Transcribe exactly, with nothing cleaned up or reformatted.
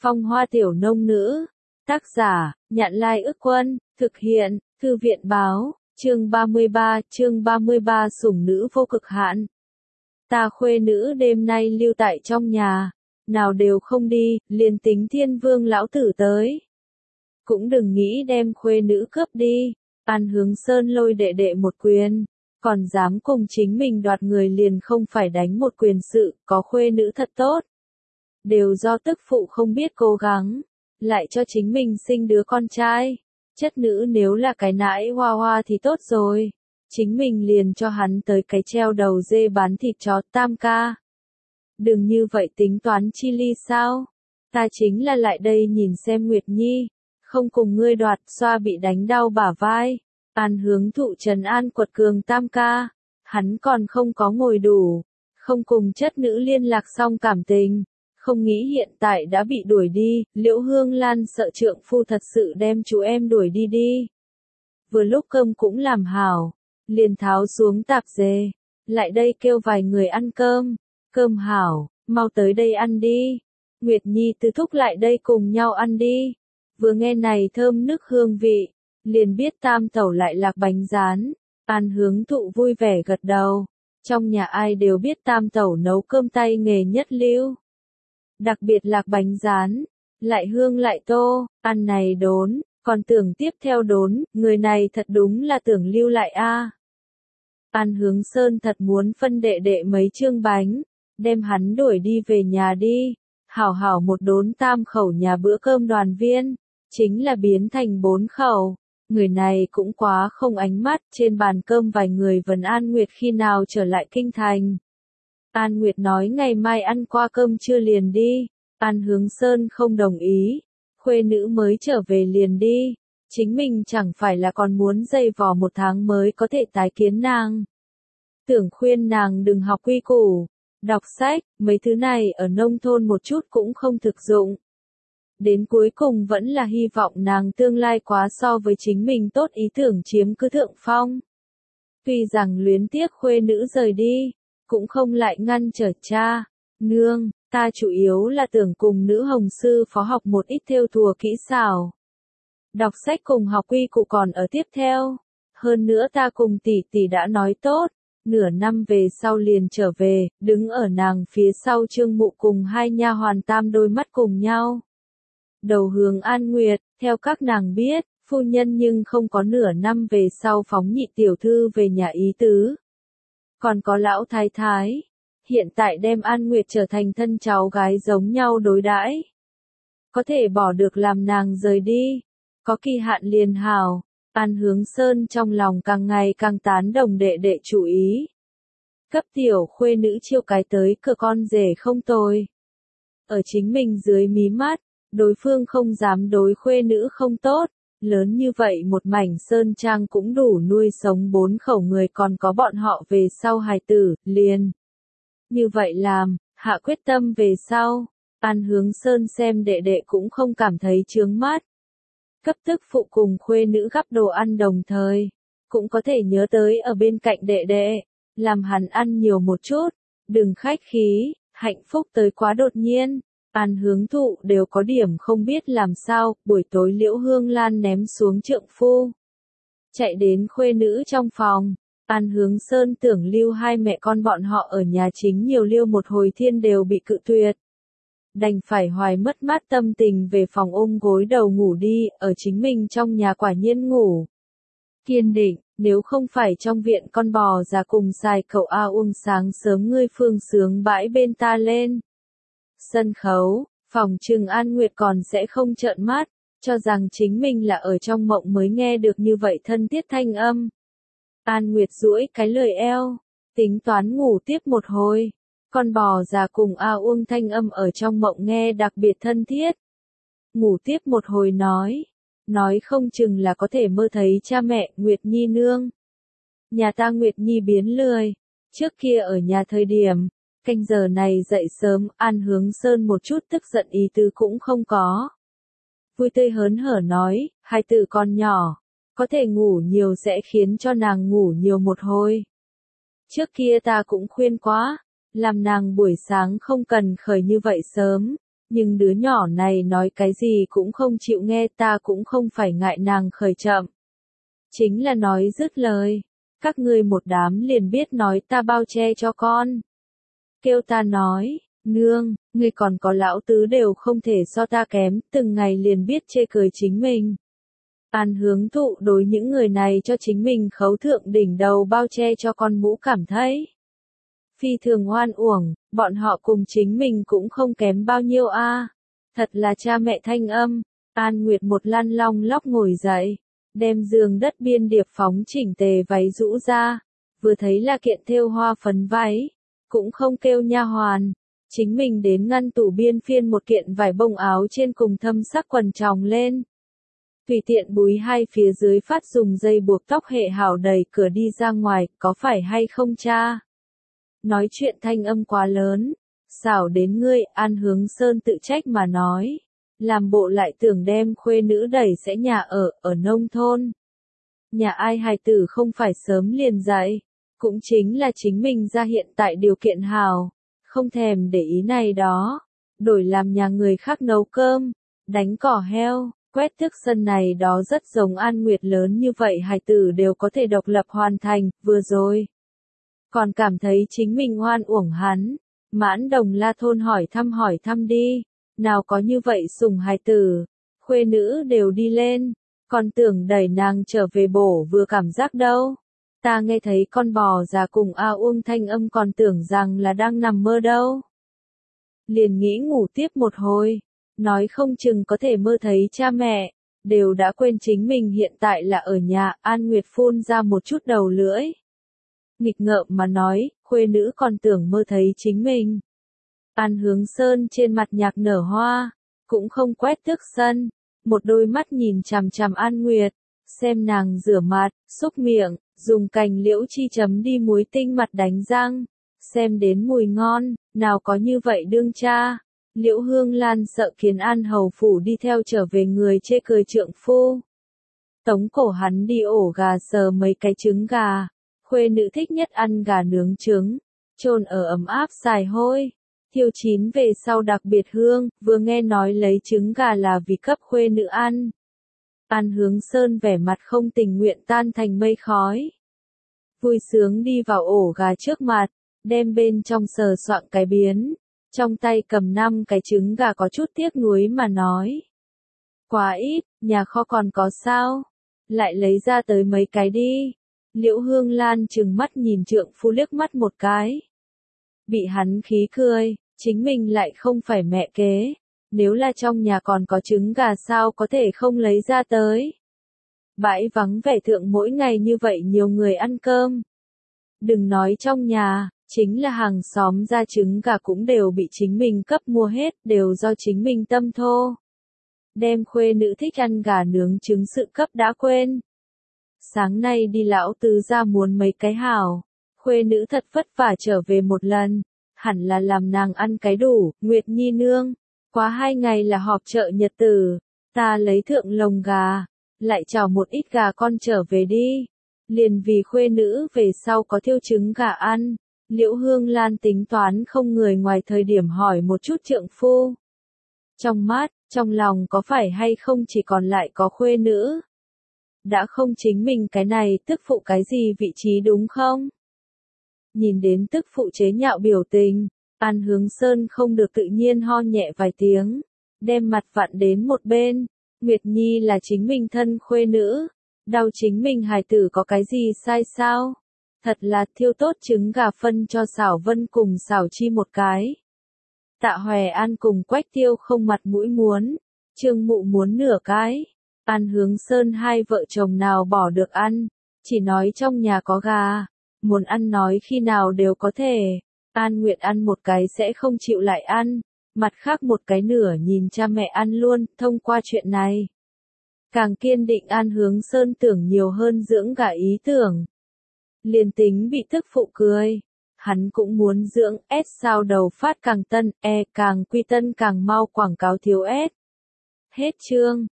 Phong hoa tiểu nông nữ. Tác giả, Nhạn Lai Ức Quân, thực hiện, Thư viện báo, chương ba mươi ba, chương ba mươi ba sủng nữ vô cực hạn. Ta khuê nữ đêm nay lưu tại trong nhà, nào đều không đi, liền tính thiên vương lão tử tới. Cũng đừng nghĩ đem khuê nữ cướp đi, An Hướng Sơn lôi đệ đệ một quyền, còn dám cùng chính mình đoạt người liền không phải đánh một quyền sự, có khuê nữ thật tốt. Đều do tức phụ không biết cố gắng, lại cho chính mình sinh đứa con trai. Chất nữ nếu là cái nãi hoa hoa thì tốt rồi, chính mình liền cho hắn tới cái treo đầu dê bán thịt chó tam ca. Đừng như vậy tính toán chi ly sao, ta chính là lại đây nhìn xem Nguyệt Nhi, không cùng ngươi đoạt, xoa bị đánh đau bả vai. An Hướng thụ trấn an quật cường tam ca, hắn còn không có ngồi đủ, không cùng chất nữ liên lạc xong cảm tình. Không nghĩ hiện tại đã bị đuổi đi, Liễu Hương Lan sợ trượng phu thật sự đem chú em đuổi đi đi. Vừa lúc cơm cũng làm hảo, liền tháo xuống tạp dề, lại đây kêu vài người ăn cơm, cơm hảo, mau tới đây ăn đi. Nguyệt Nhi tứ thúc lại đây cùng nhau ăn đi. Vừa nghe này thơm nức hương vị, liền biết tam tẩu lại lạc bánh rán. An Hướng thụ vui vẻ gật đầu, trong nhà ai đều biết tam tẩu nấu cơm tay nghề nhất lưu. Đặc biệt lạc bánh rán, lại hương lại tô, ăn này đốn, còn tưởng tiếp theo đốn, người này thật đúng là tưởng lưu lại a. À. An Hướng Sơn thật muốn phân đệ đệ mấy chương bánh, đem hắn đuổi đi về nhà đi, hảo hảo một đốn tam khẩu nhà bữa cơm đoàn viên, chính là biến thành bốn khẩu. Người này cũng quá không ánh mắt, trên bàn cơm vài người vấn An Nguyệt khi nào trở lại kinh thành. An Nguyệt nói ngày mai ăn qua cơm trưa liền đi, An Hướng Sơn không đồng ý, khuê nữ mới trở về liền đi, chính mình chẳng phải là còn muốn dày vò một tháng mới có thể tái kiến nàng. Tưởng khuyên nàng đừng học quy củ, đọc sách, mấy thứ này ở nông thôn một chút cũng không thực dụng. Đến cuối cùng vẫn là hy vọng nàng tương lai quá so với chính mình tốt ý tưởng chiếm cứ thượng phong. Tuy rằng luyến tiếc khuê nữ rời đi, cũng không lại ngăn trở cha, nương, ta chủ yếu là tưởng cùng nữ hồng sư phó học một ít thêu thùa kỹ xảo. Đọc sách cùng học quy củ còn ở tiếp theo, hơn nữa ta cùng tỷ tỷ đã nói tốt, nửa năm về sau liền trở về, đứng ở nàng phía sau Trương Mụ cùng hai nha hoàn tam đôi mắt cùng nhau. Đầu hướng An Nguyệt, theo các nàng biết, phu nhân nhưng không có nửa năm về sau phóng nhị tiểu thư về nhà ý tứ. Còn có lão thái thái, hiện tại đem An Nguyệt trở thành thân cháu gái giống nhau đối đãi. Có thể bỏ được làm nàng rời đi, có kỳ hạn liền hào. An Hướng Sơn trong lòng càng ngày càng tán đồng đệ đệ chủ ý. Cấp tiểu khuê nữ chiêu cái tới cửa con rể không tồi. Ở chính mình dưới mí mắt, đối phương không dám đối khuê nữ không tốt. Lớn như vậy một mảnh sơn trang cũng đủ nuôi sống bốn khẩu người, còn có bọn họ về sau hài tử, liền. Như vậy làm, hạ quyết tâm về sau, An Hướng Sơn xem đệ đệ cũng không cảm thấy chướng mắt. Cấp tức phụ cùng khuê nữ gắp đồ ăn đồng thời, cũng có thể nhớ tới ở bên cạnh đệ đệ, làm hắn ăn nhiều một chút, đừng khách khí, hạnh phúc tới quá đột nhiên. An Hướng thụ đều có điểm không biết làm sao, buổi tối Liễu Hương Lan ném xuống trượng phu. Chạy đến khuê nữ trong phòng, An Hướng Sơn tưởng lưu hai mẹ con bọn họ ở nhà chính nhiều lưu một hồi thiên đều bị cự tuyệt. Đành phải hoài mất mát tâm tình về phòng ôm gối đầu ngủ đi, ở chính mình trong nhà quả nhiên ngủ. Kiên định, nếu không phải trong viện con bò già cùng xài cậu A uông sáng sớm ngươi phương sướng bãi bên ta lên. Sân khấu, phòng trừng An Nguyệt còn sẽ không trợn mắt, cho rằng chính mình là ở trong mộng mới nghe được như vậy thân thiết thanh âm. An Nguyệt duỗi cái lười eo, tính toán ngủ tiếp một hồi. Con bò già cùng A uông thanh âm ở trong mộng nghe đặc biệt thân thiết. Ngủ tiếp một hồi nói, nói không chừng là có thể mơ thấy cha mẹ Nguyệt Nhi nương. Nhà ta Nguyệt Nhi biến lười, trước kia ở nhà thời điểm, canh giờ này dậy sớm, An Hướng Sơn một chút tức giận ý tứ cũng không có. Vui tươi hớn hở nói, hai tử con nhỏ, có thể ngủ nhiều sẽ khiến cho nàng ngủ nhiều một hồi. Trước kia ta cũng khuyên quá, làm nàng buổi sáng không cần khởi như vậy sớm, Nhưng đứa nhỏ này nói cái gì cũng không chịu nghe, ta cũng không phải ngại nàng khởi chậm. Chính là nói dứt lời, các ngươi một đám liền biết nói ta bao che cho con. Kêu ta nói, nương, ngươi còn có lão tứ đều không thể so ta kém, từng ngày liền biết chê cười chính mình. An Hướng Thụ đối những người này cho chính mình khấu thượng đỉnh đầu bao che cho con mũ cảm thấy phi thường oan uổng, bọn họ cùng chính mình cũng không kém bao nhiêu a. Thật là cha mẹ thanh âm. An Nguyệt một lăn long lóc ngồi dậy, đem giường đất biên điệp phóng chỉnh tề váy rũ ra, vừa thấy là kiện thêu hoa phấn váy, cũng không kêu nha hoàn, chính mình đến ngăn tủ biên phiên một kiện vải bông áo trên cùng thâm sắc quần tròng lên. Tùy tiện búi hai phía dưới phát dùng dây buộc tóc hệ hảo đẩy cửa đi ra ngoài, có phải hay không cha? Nói chuyện thanh âm quá lớn, xảo đến ngươi. An Hướng Sơn tự trách mà nói, làm bộ lại tưởng đem khuê nữ đẩy sẽ nhà ở, ở nông thôn. Nhà ai hài tử không phải sớm liền dạy, cũng chính là chính mình ra hiện tại điều kiện hào, không thèm để ý này đó, đổi làm nhà người khác nấu cơm, đánh cỏ heo, quét tước sân này đó rất giống An Nguyệt lớn như vậy hài tử đều có thể độc lập hoàn thành, vừa rồi. Còn cảm thấy chính mình oan uổng hắn, Mãn Đồng La thôn hỏi thăm hỏi thăm đi, nào có như vậy sủng hài tử, khuê nữ đều đi lên, còn tưởng đẩy nàng trở về bổ vừa cảm giác đâu. Ta nghe thấy con bò già cùng A Uông thanh âm còn tưởng rằng là đang nằm mơ đâu. Liền nghĩ ngủ tiếp một hồi, nói không chừng có thể mơ thấy cha mẹ, đều đã quên chính mình hiện tại là ở nhà. An Nguyệt phun ra một chút đầu lưỡi. Nghịch ngợm mà nói, khuê nữ còn tưởng mơ thấy chính mình. An Hướng Sơn trên mặt nhạc nở hoa, cũng không quét tước sân, một đôi mắt nhìn chằm chằm An Nguyệt, xem nàng rửa mặt, xúc miệng, dùng cành liễu chi chấm đi muối tinh mặt đánh răng, xem đến mùi ngon, nào có như vậy đương cha. Liễu Hương Lan sợ Kiến An hầu phủ đi theo trở về người chê cười trượng phu. Tống cổ hắn đi ổ gà sờ mấy cái trứng gà, khuê nữ thích nhất ăn gà nướng trứng, chôn ở ấm áp xài hôi, thiêu chín về sau đặc biệt hương, vừa nghe nói lấy trứng gà là vì cấp khuê nữ ăn. An Hướng Sơn vẻ mặt không tình nguyện tan thành mây khói. Vui sướng đi vào ổ gà trước mặt, đem bên trong sờ soạng cái biến, trong tay cầm năm cái trứng gà có chút tiếc nuối mà nói. Quá ít, nhà kho còn có sao? Lại lấy ra tới mấy cái đi. Liễu Hương Lan trừng mắt nhìn trượng phu liếc mắt một cái. Bị hắn khí cười, chính mình lại không phải mẹ kế. Nếu là trong nhà còn có trứng gà sao có thể không lấy ra tới. Bãi vắng vẻ thượng mỗi ngày như vậy nhiều người ăn cơm. Đừng nói trong nhà, chính là hàng xóm ra trứng gà cũng đều bị chính mình cấp mua hết, đều do chính mình tâm thô. Đem khuê nữ thích ăn gà nướng trứng sự cấp đã quên. Sáng nay đi lão tứ ra muốn mấy cái hảo, khuê nữ thật vất vả trở về một lần, hẳn là làm nàng ăn cái đủ. Nguyệt Nhi nương, quá hai ngày là họp chợ nhật tử, ta lấy thượng lồng gà, lại chào một ít gà con trở về đi. Liền vì khuê nữ về sau có thiêu trứng gà ăn, Liễu Hương Lan tính toán không người ngoài thời điểm hỏi một chút trượng phu. Trong mắt, trong lòng có phải hay không chỉ còn lại có khuê nữ. Đã không chính mình cái này tức phụ cái gì vị trí đúng không? Nhìn đến tức phụ chế nhạo biểu tình, An Hướng Sơn không được tự nhiên ho nhẹ vài tiếng, đem mặt vặn đến một bên. Nguyệt Nhi là chính mình thân khuê nữ, đau chính mình hài tử có cái gì sai sao? Thật là thiêu tốt trứng gà phân cho Xảo Vân cùng Xảo Chi một cái. Tạ Hòe An cùng Quách Tiêu không mặt mũi muốn, Trương Mụ muốn nửa cái. An Hướng Sơn hai vợ chồng nào bỏ được ăn, chỉ nói trong nhà có gà, muốn ăn nói khi nào đều có thể. An Nguyệt ăn một cái sẽ không chịu lại ăn, mặt khác một cái nửa nhìn cha mẹ ăn luôn. Thông qua chuyện này, càng kiên định An Hướng Sơn tưởng nhiều hơn dưỡng gà ý tưởng. Liền tính bị tức phụ cười, hắn cũng muốn dưỡng. S sao đầu phát càng tân, E càng quy tân càng mau quảng cáo thiếu S. Hết chương.